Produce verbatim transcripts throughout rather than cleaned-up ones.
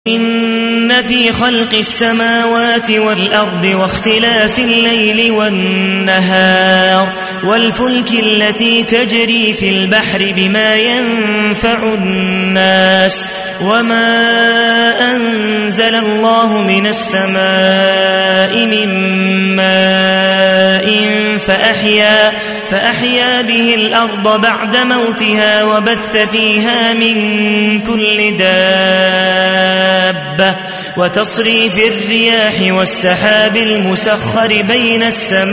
إن في خلق السماوات والأرض واختلاف الليل والنهار والفلك التي تجري في البحر بما ينفع الناس وما أنزل الله من السماء من ماء فأحيا, فأحيا به الأرض بعد موتها وبث فيها من كل دابة وتصريف الرياح والسحاب المسخر بين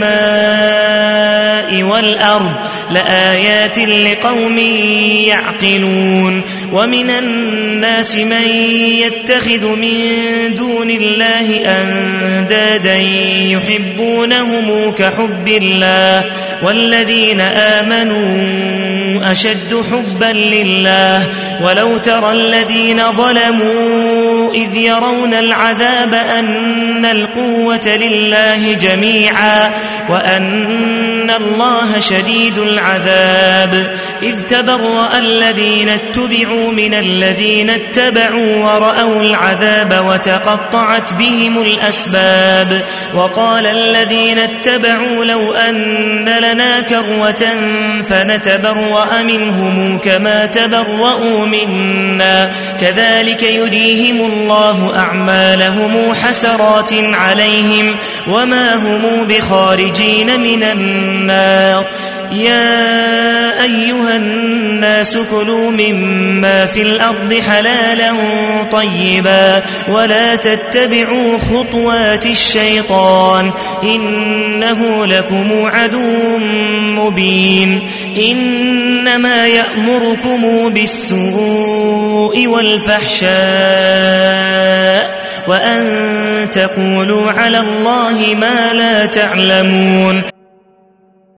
السماء والأرض لآيات لقوم يعقلون. ومن الناس من يتخذ من دون الله أندادا يحبونهم كحب الله والذين آمنوا أشد حبا لله. ولو ترى الذين ظلموا إذ يرون العذاب أن القوة لله جميعا وأن الله شديد العذاب إذ تبرأ الذين اتبعوا من الذين اتبعوا ورأوا العذاب وتقطعت بهم الأسباب. وقال الذين اتبعوا لو أن لنا كروة فنتبرأ منهم كما تبرأوا منا كذلك يريهم الله أعمالهم حسرات عليهم وما هم بخارجين من النار. يا أيها الناس كلوا مما في الأرض حلالا طيبا ولا تتبعوا خطوات الشيطان إنه لكم عدو مبين. إنما يأمركم بالسوء والفحشاء وأن تقولوا على الله ما لا تعلمون.